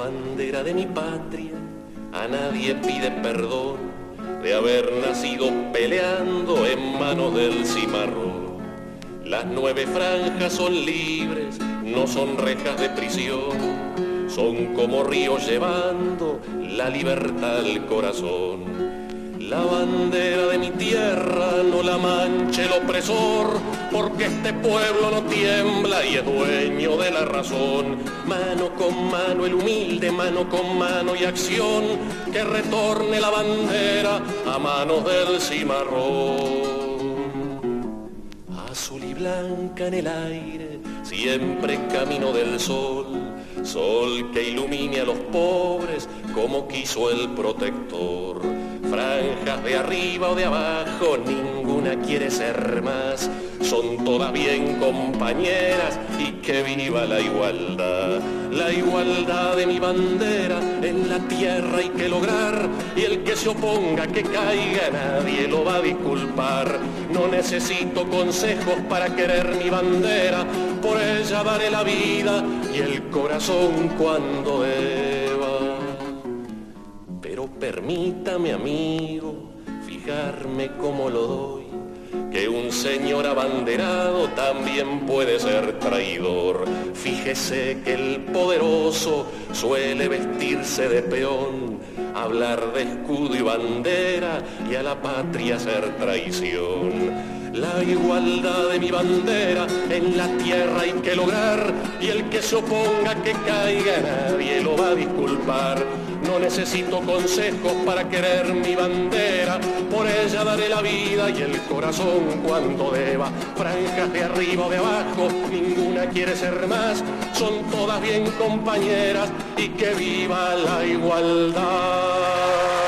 bandera de mi patria a nadie pide perdón de haber nacido peleando en manos del cimarrón. Las 9 franjas son libres, no son rejas de prisión, son como ríos llevando la libertad al corazón. La bandera de mi tierra no la manche el opresor, porque este pueblo no tiembla y es dueño de la razón. Mano con mano el humilde, mano con mano y acción, que retorne la bandera a manos del cimarrón. Azul y blanca en el aire, siempre camino del sol, sol que ilumine a los pobres como quiso el protector. Franjas de arriba o de abajo, ninguna quiere ser más, son todas bien compañeras y que viva la igualdad. La igualdad de mi bandera en la tierra hay que lograr, y el que se oponga que caiga nadie lo va a disculpar. No necesito consejos para querer mi bandera, por ella daré la vida y el corazón cuando deba. Pero permítame, amigo, fijarme cómo lo doy, que un señor abanderado también puede ser traidor. Fíjese que el poderoso suele vestirse de peón, hablar de escudo y bandera y a la patria hacer traición. La igualdad de mi bandera en la tierra hay que lograr, y el que se oponga que caiga nadie lo va a disculpar. No necesito consejos para querer mi bandera, por ella daré la vida y el corazón cuando deba. Franjas de arriba o de abajo, ninguna quiere ser más, son todas bien compañeras y que viva la igualdad.